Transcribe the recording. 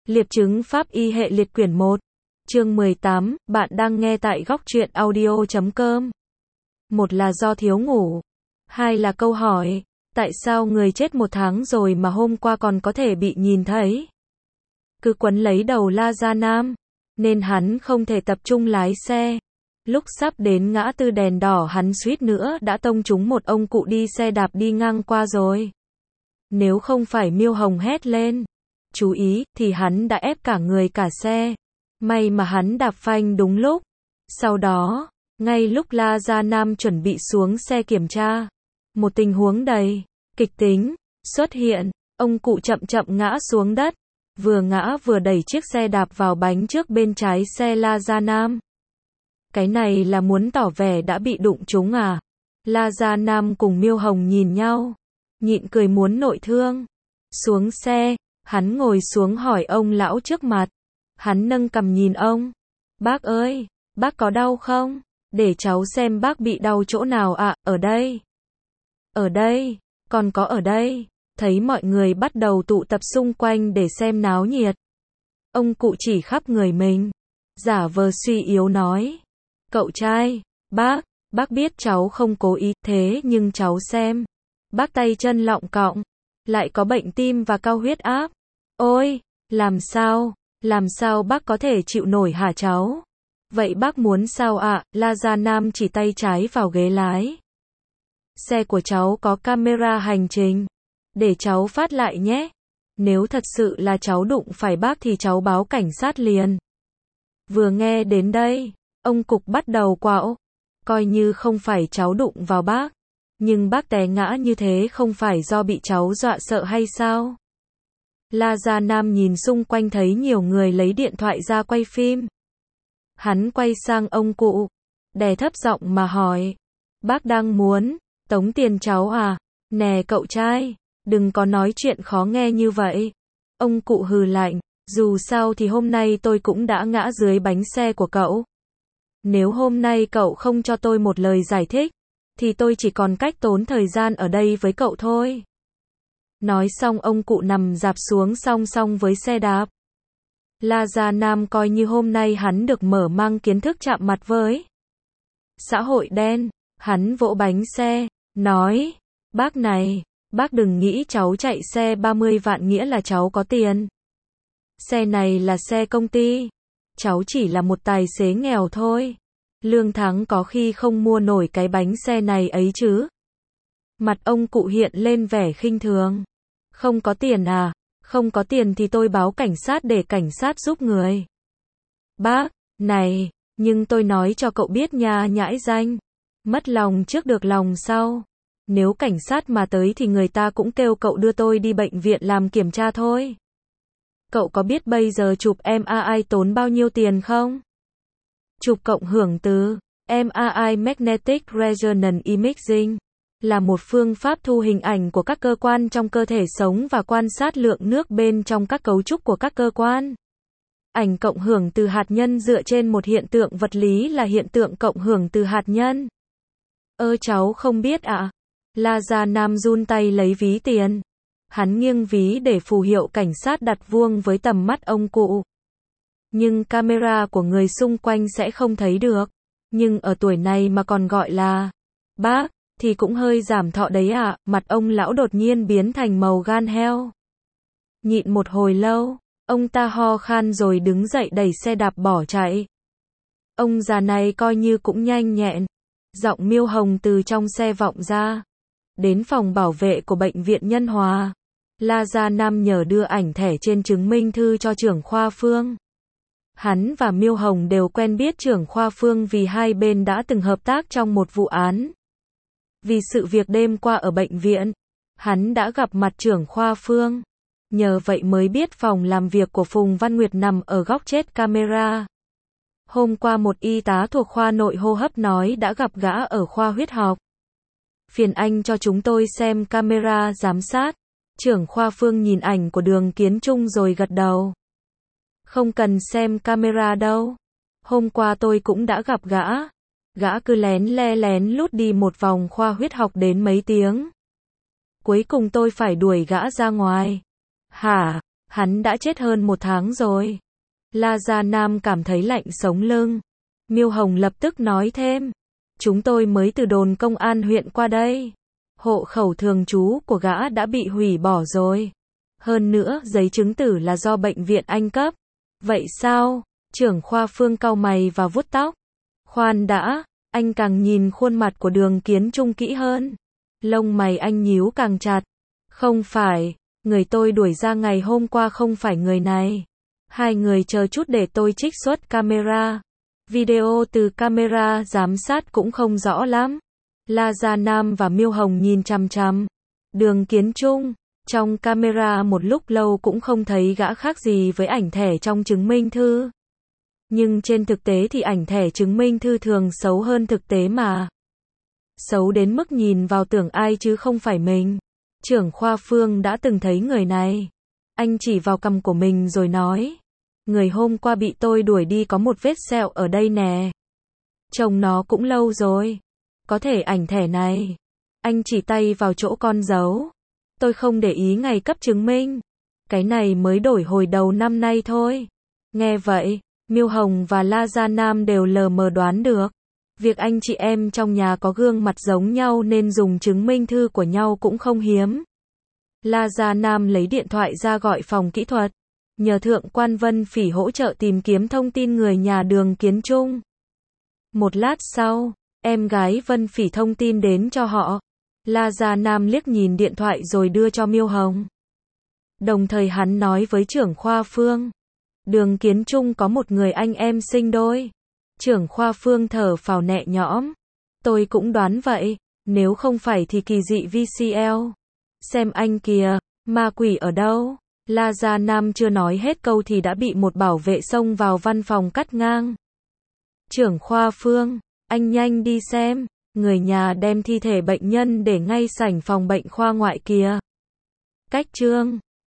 Liệp chứng pháp y hệ liệt quyển 1. Chương 18, bạn đang nghe tại góc truyện audio.com. Một là do thiếu ngủ. Hai là câu hỏi, tại sao người chết 1 tháng rồi mà hôm qua còn có thể bị nhìn thấy? Cứ quấn lấy đầu La Gia Nam, nên hắn không thể tập trung lái xe. Lúc sắp đến ngã tư đèn đỏ hắn suýt nữa đã tông trúng một ông cụ đi xe đạp đi ngang qua rồi. Nếu không phải Miêu Hồng hét lên chú ý, thì hắn đã ép cả người cả xe. May mà hắn đạp phanh đúng lúc. Sau đó, ngay lúc La Gia Nam chuẩn bị xuống xe kiểm tra, một tình huống đầy kịch tính xuất hiện. Ông cụ chậm chậm ngã xuống đất, vừa ngã vừa đẩy chiếc xe đạp vào bánh trước bên trái xe La Gia Nam. Cái này là muốn tỏ vẻ đã bị đụng trúng à? La Gia Nam cùng Miêu Hồng nhìn nhau, nhịn cười muốn nội thương. Xuống xe, hắn ngồi xuống hỏi ông lão trước mặt. Hắn nâng cằm nhìn ông. Bác ơi, bác có đau không? Để cháu xem bác bị đau chỗ nào ạ. Ở đây. Ở đây, còn có ở đây. Thấy mọi người bắt đầu tụ tập xung quanh để xem náo nhiệt. Ông cụ chỉ khắp người mình, giả vờ suy yếu nói. Cậu trai, bác biết cháu không cố ý, thế nhưng cháu xem. Bác tay chân lọng cọng, lại có bệnh tim và cao huyết áp. Ôi, làm sao bác có thể chịu nổi hả cháu? Vậy bác muốn sao ạ? La Gia Nam chỉ tay trái vào ghế lái. Xe của cháu có camera hành trình. Để cháu phát lại nhé. Nếu thật sự là cháu đụng phải bác thì cháu báo cảnh sát liền. Vừa nghe đến đây, ông cục bắt đầu quạo. Coi như không phải cháu đụng vào bác, nhưng bác té ngã như thế không phải do bị cháu dọa sợ hay sao? La Gia Nam nhìn xung quanh thấy nhiều người lấy điện thoại ra quay phim. Hắn quay sang ông cụ, đè thấp giọng mà hỏi. Bác đang muốn tống tiền cháu à? Nè cậu trai, đừng có nói chuyện khó nghe như vậy. Ông cụ hừ lạnh, dù sao thì hôm nay tôi cũng đã ngã dưới bánh xe của cậu. Nếu hôm nay cậu không cho tôi một lời giải thích, thì tôi chỉ còn cách tốn thời gian ở đây với cậu thôi. Nói xong ông cụ nằm rạp xuống song song với xe đạp. La Gia Nam coi như hôm nay hắn được mở mang kiến thức chạm mặt với xã hội đen. Hắn vỗ bánh xe, nói, bác này, bác đừng nghĩ cháu chạy xe 30 vạn nghĩa là cháu có tiền. Xe này là xe công ty. Cháu chỉ là một tài xế nghèo thôi. Lương tháng có khi không mua nổi cái bánh xe này ấy chứ. Mặt ông cụ hiện lên vẻ khinh thường. Không có tiền à? Không có tiền thì tôi báo cảnh sát để cảnh sát giúp người. Bác, này, nhưng tôi nói cho cậu biết nha, nhãi danh. Mất lòng trước được lòng sau. Nếu cảnh sát mà tới thì người ta cũng kêu cậu đưa tôi đi bệnh viện làm kiểm tra thôi. Cậu có biết bây giờ chụp MRI tốn bao nhiêu tiền không? Chụp cộng hưởng từ MRI Magnetic Resonance Imaging là một phương pháp thu hình ảnh của các cơ quan trong cơ thể sống và quan sát lượng nước bên trong các cấu trúc của các cơ quan. Ảnh cộng hưởng từ hạt nhân dựa trên một hiện tượng vật lý là hiện tượng cộng hưởng từ hạt nhân. Cháu không biết ạ. La Gia Nam run tay lấy ví tiền. Hắn nghiêng ví để phù hiệu cảnh sát đặt vuông với tầm mắt ông cụ. Nhưng camera của người xung quanh sẽ không thấy được. Nhưng ở tuổi này mà còn gọi là bác, thì cũng hơi giảm thọ đấy ạ. Mặt ông lão đột nhiên biến thành màu gan heo. Nhịn một hồi lâu, ông ta ho khan rồi đứng dậy đẩy xe đạp bỏ chạy. Ông già này coi như cũng nhanh nhẹn. Giọng Miêu Hồng từ trong xe vọng ra. Đến phòng bảo vệ của bệnh viện Nhân Hòa. La Gia Nam nhờ đưa ảnh thẻ trên chứng minh thư cho trưởng khoa Phương. Hắn và Miêu Hồng đều quen biết trưởng khoa Phương vì hai bên đã từng hợp tác trong một vụ án. Vì sự việc đêm qua ở bệnh viện, hắn đã gặp mặt trưởng khoa Phương. Nhờ vậy mới biết phòng làm việc của Phùng Văn Nguyệt nằm ở góc chết camera. Hôm qua một y tá thuộc khoa nội hô hấp nói đã gặp gã ở khoa huyết học. Phiền anh cho chúng tôi xem camera giám sát. Trưởng khoa Phương nhìn ảnh của Đường Kiến Trung rồi gật đầu. Không cần xem camera đâu. Hôm qua tôi cũng đã gặp gã. Gã cứ lén lút đi một vòng khoa huyết học đến mấy tiếng. Cuối cùng tôi phải đuổi gã ra ngoài. Hả? Hắn đã chết hơn 1 tháng rồi. La Gia Nam cảm thấy lạnh sống lưng. Miêu Hồng lập tức nói thêm. Chúng tôi mới từ đồn công an huyện qua đây. Hộ khẩu thường trú của gã đã bị hủy bỏ rồi. Hơn nữa, giấy chứng tử là do bệnh viện Anh cấp. Vậy sao? Trưởng khoa Phương cau mày và vuốt tóc. Khoan đã, anh càng nhìn khuôn mặt của Đường Kiến Trung kỹ hơn. Lông mày anh nhíu càng chặt. Không phải, người tôi đuổi ra ngày hôm qua không phải người này. Hai người chờ chút để tôi trích xuất camera. Video từ camera giám sát cũng không rõ lắm. La Gia Nam và Miêu Hồng nhìn chằm chằm Đường Kiến Trung. Trong camera một lúc lâu cũng không thấy gã khác gì với ảnh thẻ trong chứng minh thư. Nhưng trên thực tế thì ảnh thẻ chứng minh thư thường xấu hơn thực tế mà. Xấu đến mức nhìn vào tưởng ai chứ không phải mình. Trưởng khoa Phương đã từng thấy người này. Anh chỉ vào cằm của mình rồi nói. Người hôm qua bị tôi đuổi đi có một vết sẹo ở đây nè. Trông nó cũng lâu rồi. Có thể ảnh thẻ này. Anh chỉ tay vào chỗ con dấu. Tôi không để ý ngày cấp chứng minh. Cái này mới đổi hồi đầu năm nay thôi. Nghe vậy, Miêu Hồng và La Gia Nam đều lờ mờ đoán được. Việc anh chị em trong nhà có gương mặt giống nhau nên dùng chứng minh thư của nhau cũng không hiếm. La Gia Nam lấy điện thoại ra gọi phòng kỹ thuật. Nhờ Thượng quan Vân Phỉ hỗ trợ tìm kiếm thông tin người nhà Đường Kiến Trung. Một lát sau, em gái Vân Phỉ thông tin đến cho họ. La Gia Nam liếc nhìn điện thoại rồi đưa cho Miêu Hồng. Đồng thời hắn nói với trưởng khoa Phương. Đường Kiến Trung có một người anh em sinh đôi. Trưởng khoa Phương thở phào nhẹ nhõm. Tôi cũng đoán vậy, nếu không phải thì kỳ dị VCL. Xem anh kìa, ma quỷ ở đâu? La Gia Nam chưa nói hết câu thì đã bị một bảo vệ xông vào văn phòng cắt ngang. Trưởng khoa Phương, anh nhanh đi xem. Người nhà đem thi thể bệnh nhân để ngay sảnh phòng bệnh khoa ngoại kìa. Cách chương